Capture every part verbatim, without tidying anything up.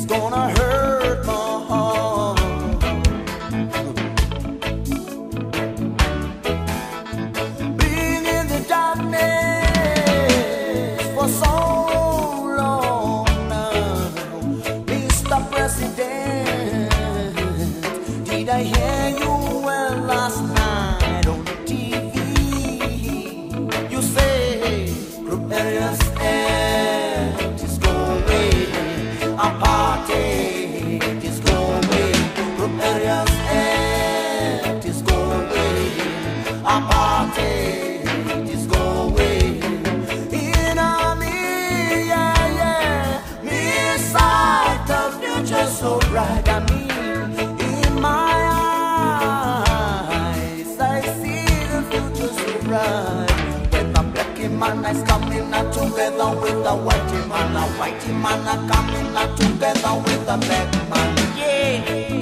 it's gonna hurt my heart. Being in the darkness for so long now, Mister President, did I hear you well last night on the T V? You say group areas and is going, apartheid is going, group areas and is going, apartheid is going. In a me, yeah, yeah, me sight the future so bright. I mean, in my eyes, I see the future so bright. When the black man is coming out together with the white man, the white man are coming out together with the black man. Yeah,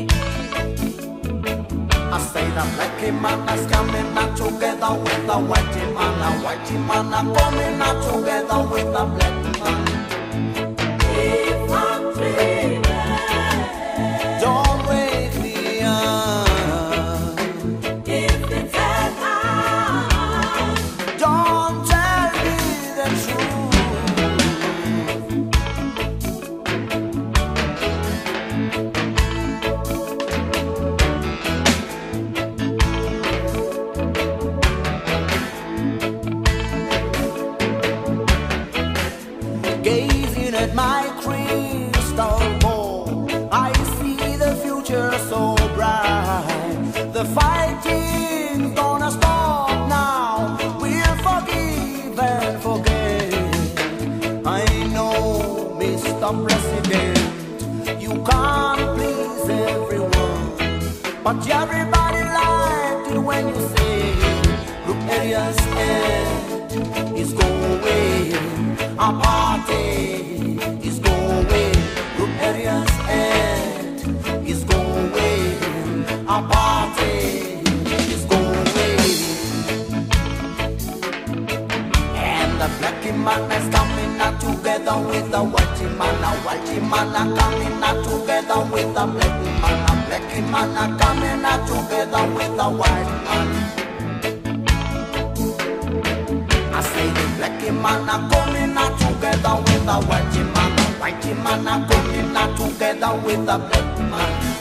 I say the black man is coming out together with the white man, the white man are coming out together with the black man. If I'm dreaming, don't wake me up. If it's at night, don't tell me the truth. Gazing at my crystal ball, I see the future so bright. The fighting's gonna stop now. We'll forgive and forget. I know, Mister President, you can't please everyone, but everybody liked it when you say group areas end is going, apartheid is going, group areas end is going, apartheid is going. And the black man is coming out together with the white man, the white man are coming out together with the black man, the black man are coming out together with the white man. I say the black man are coming out together with the white man, the white man are coming out together with the black man.